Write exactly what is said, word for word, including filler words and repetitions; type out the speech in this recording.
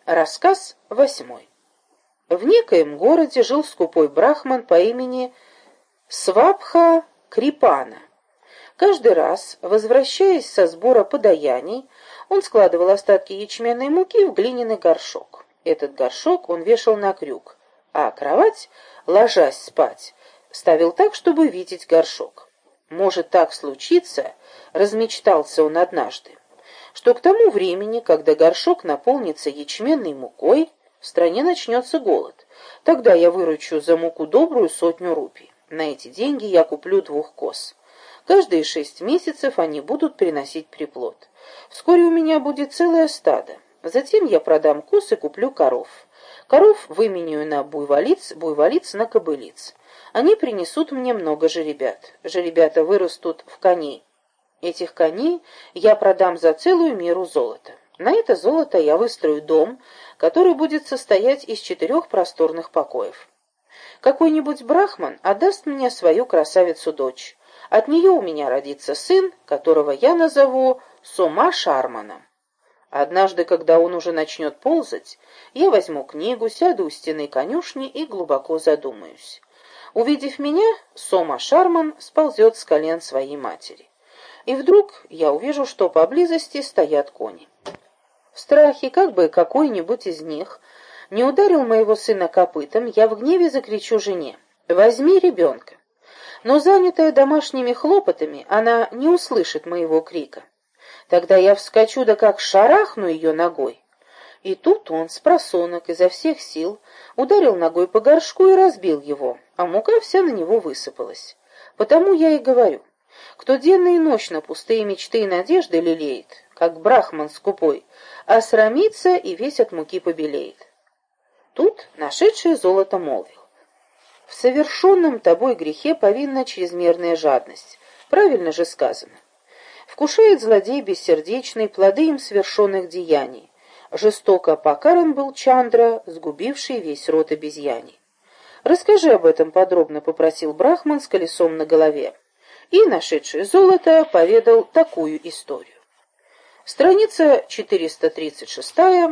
Рассказ восьмой. В некоем городе жил скупой брахман по имени Свабха Крипана. Каждый раз, возвращаясь со сбора подаяний, он складывал остатки ячменной муки в глиняный горшок. Этот горшок он вешал на крюк, а кровать, ложась спать, ставил так, чтобы видеть горшок. Может так случиться, размечтался он однажды, что к тому времени, когда горшок наполнится ячменной мукой, в стране начнется голод. Тогда я выручу за муку добрую сотню рупий. На эти деньги я куплю двух коз. Каждые шесть месяцев они будут приносить приплод. Вскоре у меня будет целое стадо. Затем я продам коз и куплю коров. Коров выменяю на буйволиц, буйволиц на кобылиц. Они принесут мне много жеребят. Жеребята вырастут в коней. Этих коней я продам за целую меру золота. На это золото я выстрою дом, который будет состоять из четырех просторных покоев. Какой-нибудь брахман отдаст мне свою красавицу-дочь. От нее у меня родится сын, которого я назову Сома Шарманом. Однажды, когда он уже начнет ползать, я возьму книгу, сяду у стены конюшни и глубоко задумаюсь. Увидев меня, Сома Шарман сползет с колен своей матери. И вдруг я увижу, что поблизости стоят кони. В страхе, как бы какой-нибудь из них не ударил моего сына копытом, я в гневе закричу жене: «Возьми ребенка!» Но, занятая домашними хлопотами, она не услышит моего крика. Тогда я вскочу, да как шарахну ее ногой. И тут он, спросонок, изо всех сил, ударил ногой по горшку и разбил его, а мука вся на него высыпалась. Потому я и говорю: кто денно и ночно пустые мечты и надежды лелеет, как брахман скупой, осрамится и весь от муки побелеет. Тут нашедший золото молвил: в совершенном тобой грехе повинна чрезмерная жадность. Правильно же сказано. Вкушает злодей бессердечный плоды им совершенных деяний. Жестоко покаран был Чандра, сгубивший весь род обезьяний. Расскажи об этом подробно, попросил брахман с колесом на голове. И, нашедший золото, поведал такую историю. Страница четыреста тридцать шесть.